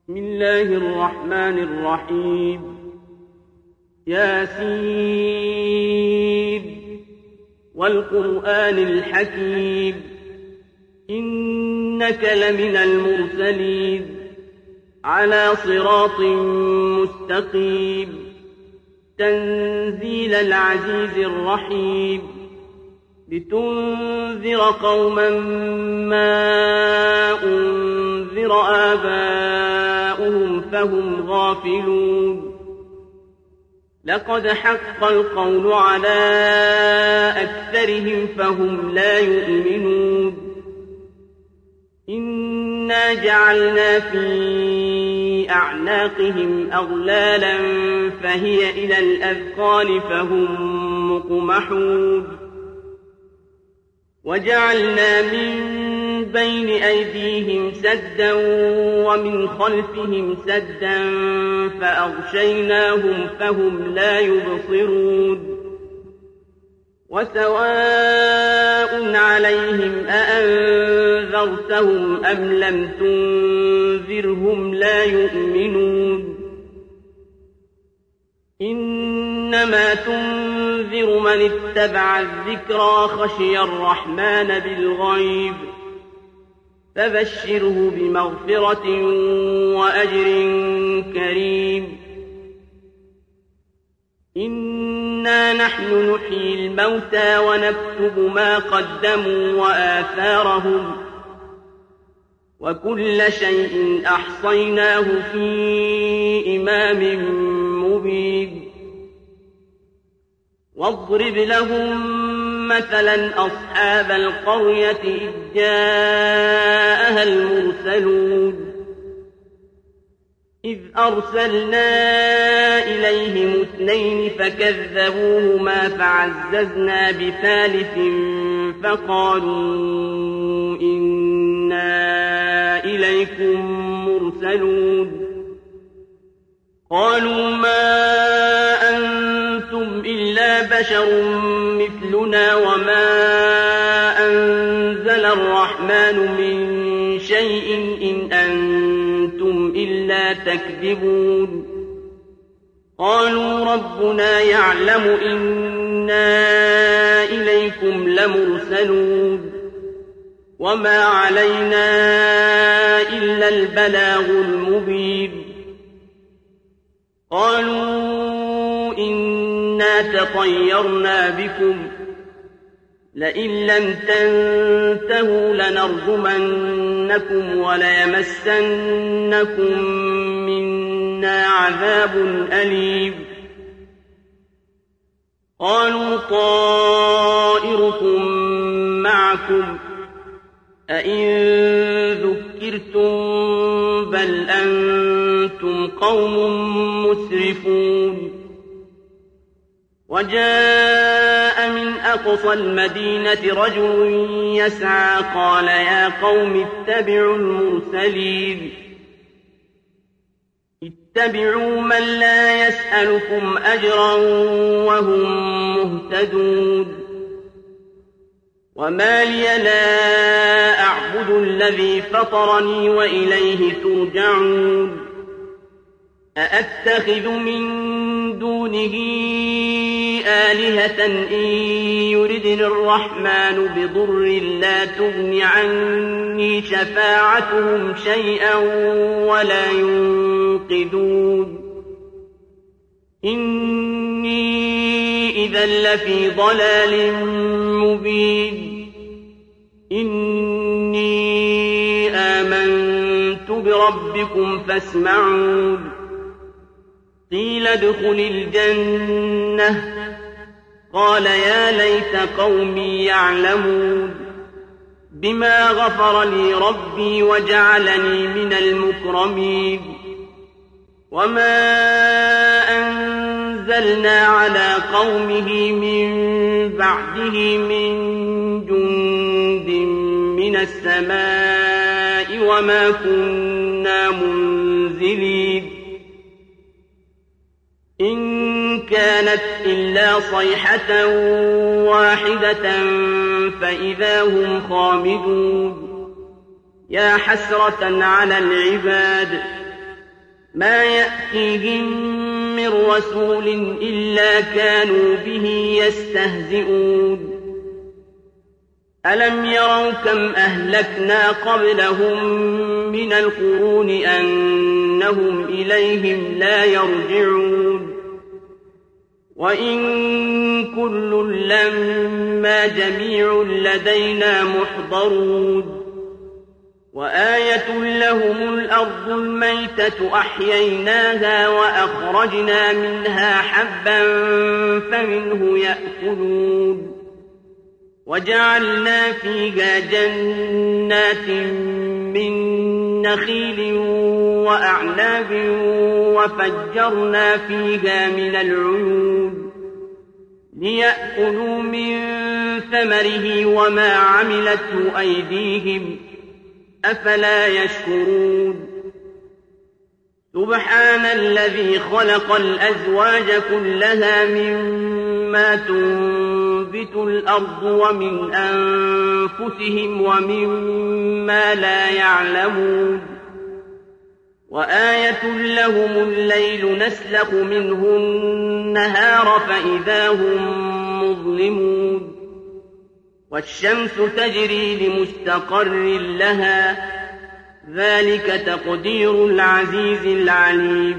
بسم الله الرحمن الرحيم. ياسين والقرآن الحكيم إنك لمن المرسلين على صراط مستقيم تنزيل العزيز الرحيم لتنذر قوما ما أنذر آباؤهم فهم غافلون لقد حق القول على أكثرهم فهم لا يؤمنون إنا جعلنا في أعناقهم أغلالا فهي إلى الأذقان فهم مقمحون وجعلنا من بين أيديهم سدا ومن خلفهم سدا فأغشيناهم فهم لا يبصرون وسواء عليهم أأنذرتهم أم لم تنذرهم لا يؤمنون إنما تنذر من اتبع الذكرى خشي الرحمن بالغيب فبشره بمغفرة وأجر كريم إنا نحن نحيي الموتى ونكتب ما قدموا وآثارهم وكل شيء أحصيناه في إمام مبين واضرب لهم مثلا أصحاب القرية إذ جاءها المرسلون إذ أرسلنا إليهم 2 فكذبوهما فعززنا بثالث فقالوا إنا إليكم مرسلون قالوا ما أنتم إلا بشر مثلنا وما أنزل الرحمن من شيء إن أنتم إلا تكذبون قالوا ربنا يعلم إنا إليكم لمرسلون وما علينا إلا البلاغ المبين قالوا إنا تطيرنا بكم لئن لم تنتهوا لنرجمنكم وليمسنكم منا عذاب أليم قالوا طائركم معكم أئن ذكرتم بل أنتم قوم مسرفون وجاء من أقصى المدينة رجل يسعى قال يا قوم اتبعوا المرسلين اتبعوا من لا يسألكم أجرا وهم مهتدون وما لي لا أعبد الذي فطرني وإليه ترجعون أأتخذ من دونه آلهة إن يردني الرحمن بضر لا تغن عني شفاعتهم شيئا ولا ينقذون إني إذا لفي ضلال مبين إني آمنت بربكم فاسمعون قيل ادخل الجنة قال يا ليت قومي يعلمون بما غفر لي ربي وجعلني من المكرمين وما أنزلنا على قومه من بعده من جند من السماء وما كنا منزلين إن كانت إلا صيحة واحدة فإذا هم خامدون يا حسرة على العباد ما يأتيهم من رسول إلا كانوا به يستهزئون ألم يروا كم أهلكنا قبلهم من القرون أنهم إليهم لا يرجعون وإن كل لما جميع لدينا محضرون وآية لهم الأرض الميتة أحييناها وأخرجنا منها حبا فمنه يأكلون وجعلنا فيها جنات من نخيل وأعناب وفجرنا فيها من العيون ليأكلوا من ثمره وما عملته أيديهم أفلا يشكرون سبحان الذي خلق الأزواج كلها مما تنبت الأرض ومن أنفسهم ومما لا يعلمون وآية لهم الليل نسلخ منه النهار فإذا هم مظلمون والشمس تجري لمستقر لها ذلك تقدير العزيز العليم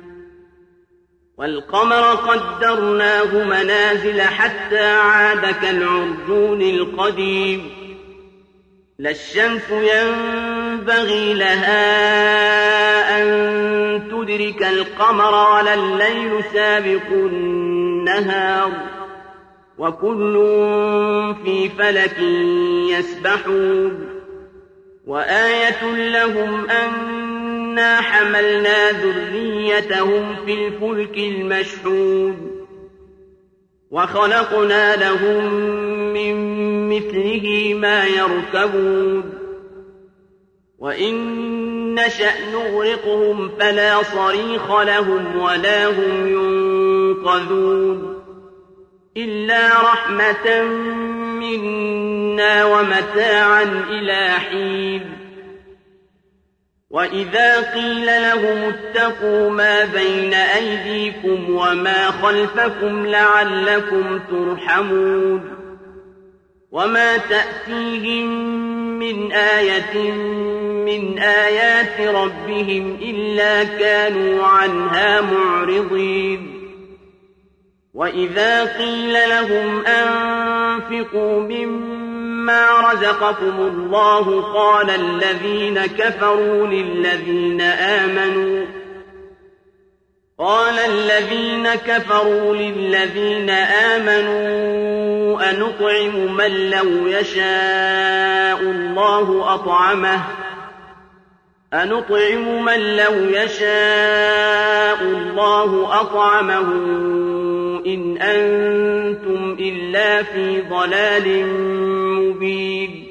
والقمر قدرناه منازل حتى عاد كالعرجون القديم لا الشمس ينبغي لها أن تدرك القمر ولا الليل سابق النهار وكل في فلك يسبحون وآية لهم أنا حملنا ذريتهم في الفلك المشحون وخلقنا لهم من مثله ما يركبون وإن نشأ نغرقهم فلا صريخ لهم ولا هم ينقذون إلا رحمة منا ومتاعا إلى حين وإذا قيل لهم اتقوا ما بين أيديكم وما خلفكم لعلكم ترحمون وما تأتيهم من آية من آيات ربهم إلا كانوا عنها معرضين وإذا قيل لهم أنفقوا مما رزقكم الله قال الذين كفروا للذين آمنوا أنطعم من لو يشاء الله أطعمه إن أنتم إلا في ضلال مبين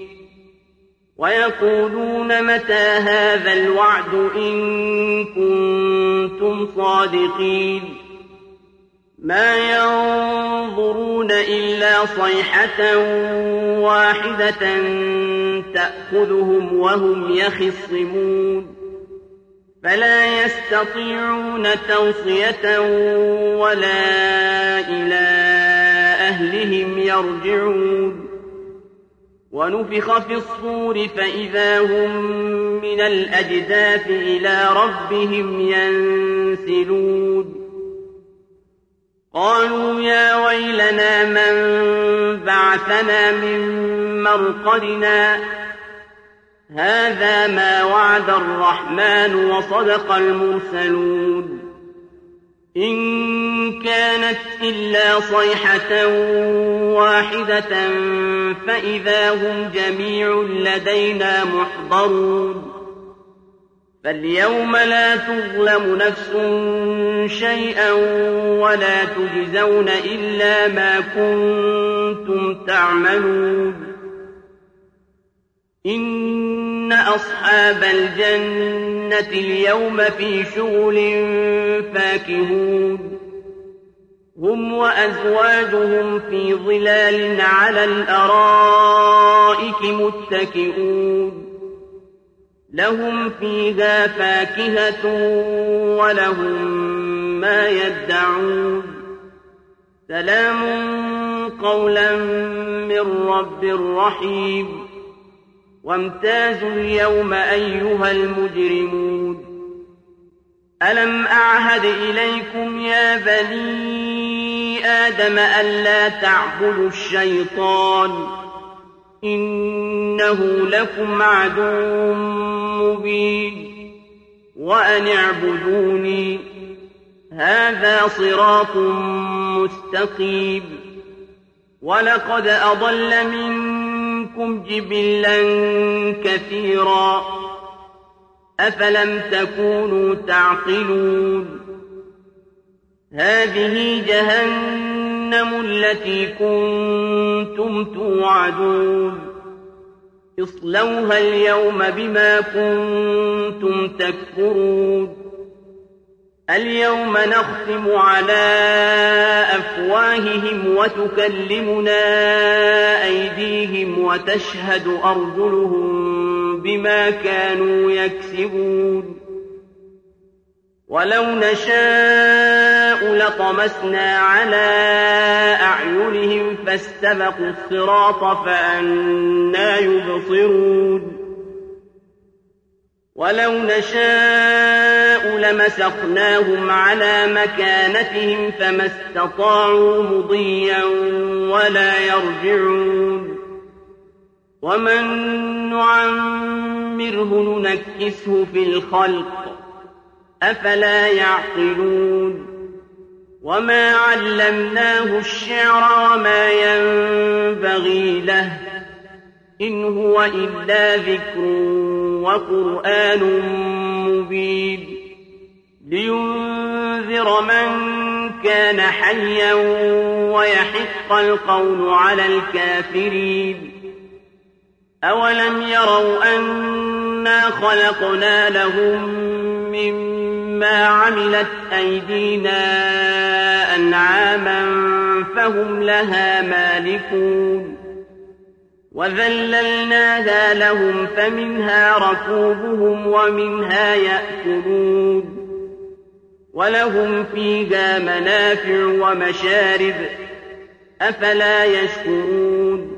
ويقولون متى هذا الوعد إن كنتم صادقين ما ينظرون إلا صيحة واحدة تأخذهم وهم يخصمون فلا يستطيعون توصية ولا إلى أهلهم يرجعون ونفخ في الصور فإذا هم من الأجداث إلى ربهم ينسلون قالوا يا ويلنا من بعثنا من مرقدنا هذا ما وعد الرحمن وصدق المرسلون إن كانت إلا صيحة واحدة فإذا هم جميع لدينا محضرون فاليوم لا تظلم نفس شيئا ولا تجزون إلا ما كنتم تعملون إن أصحاب الجنة اليوم في شغل فاكهون هم وأزواجهم في ظلال على الأرائك متكئون لهم فيها فاكهة ولهم ما يدعون سلام قولا من رب رحيم وامتازوا اليوم أيها المجرمون ألم أعهد إليكم يا بني آدم ألا تعبدوا الشيطان إنه لكم عدو مبين وأن اعبدوني هذا صراط مستقيم ولقد أضل منكم جبلا كثيرا أفلم تكونوا تعقلون هذه جهنم التي كنتم توعدون اصلوها اليوم بما كنتم تكفرون اليوم نختم على أفواههم وتكلمنا أيديهم وتشهد أرجلهم بما كانوا يكسبون ولو نشاء لطمسنا على أعينهم فاستبقوا الصراط فأنى يبصرون ولو نشاء لمسخناهم على مكانتهم فما استطاعوا مضيا ولا يرجعون ومن نعمره ننكسه في الخلق أفلا يعقلون وما علمناه الشعر وما ينبغي له إن هو إلا ذكر وقرآن مبين لينذر من كان حيا ويحق القول على الكافرين أولم يروا أنا خلقنا لهم مما عملت أيدينا أنعاما فهم لها مالكون وذللناها لهم فمنها ركوبهم ومنها يأكلون ولهم فيها منافع ومشارب أفلا يشكرون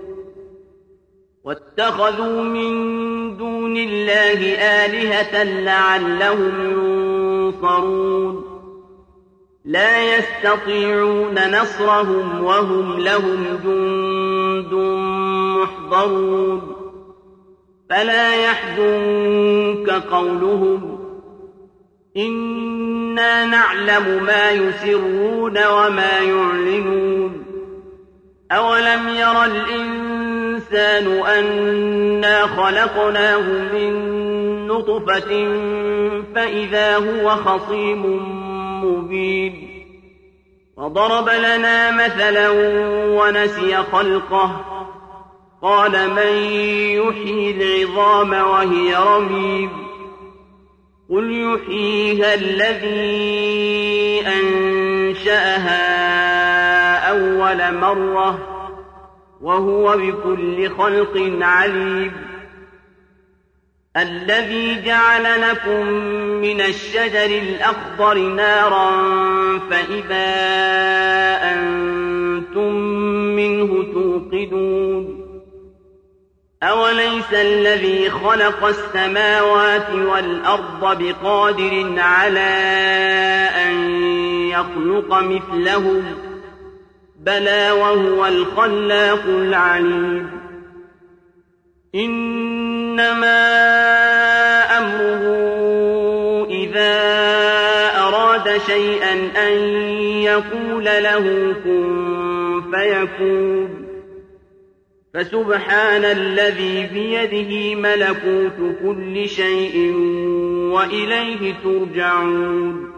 واتخذوا من دون الله آلهة لعلهم ينصرون لا يستطيعون نصرهم وهم لهم جند محضرون فلا يحزنك قولهم إنا نعلم ما يسرون وما يعلنون أولم ير الإنسان أنا خلقناه من نطفة فإذا هو خصيم مبين وضرب لنا مثلا ونسي خلقه قال من يحيي العظام وهي رميم قل يحييها الذي أنشأها أول مرة وهو بكل خلق عليم الذي جعل لكم من الشجر الأخضر نارا فإذا أنتم منه توقدون أوليس الذي خلق السماوات والأرض بقادر على أن يخلق مثلهم بلى وهو الخلاق العليم إنما أمره إذا أراد شيئا أن يقول له كن فيكون فسبحان الذي بيده ملكوت كل شيء وإليه ترجعون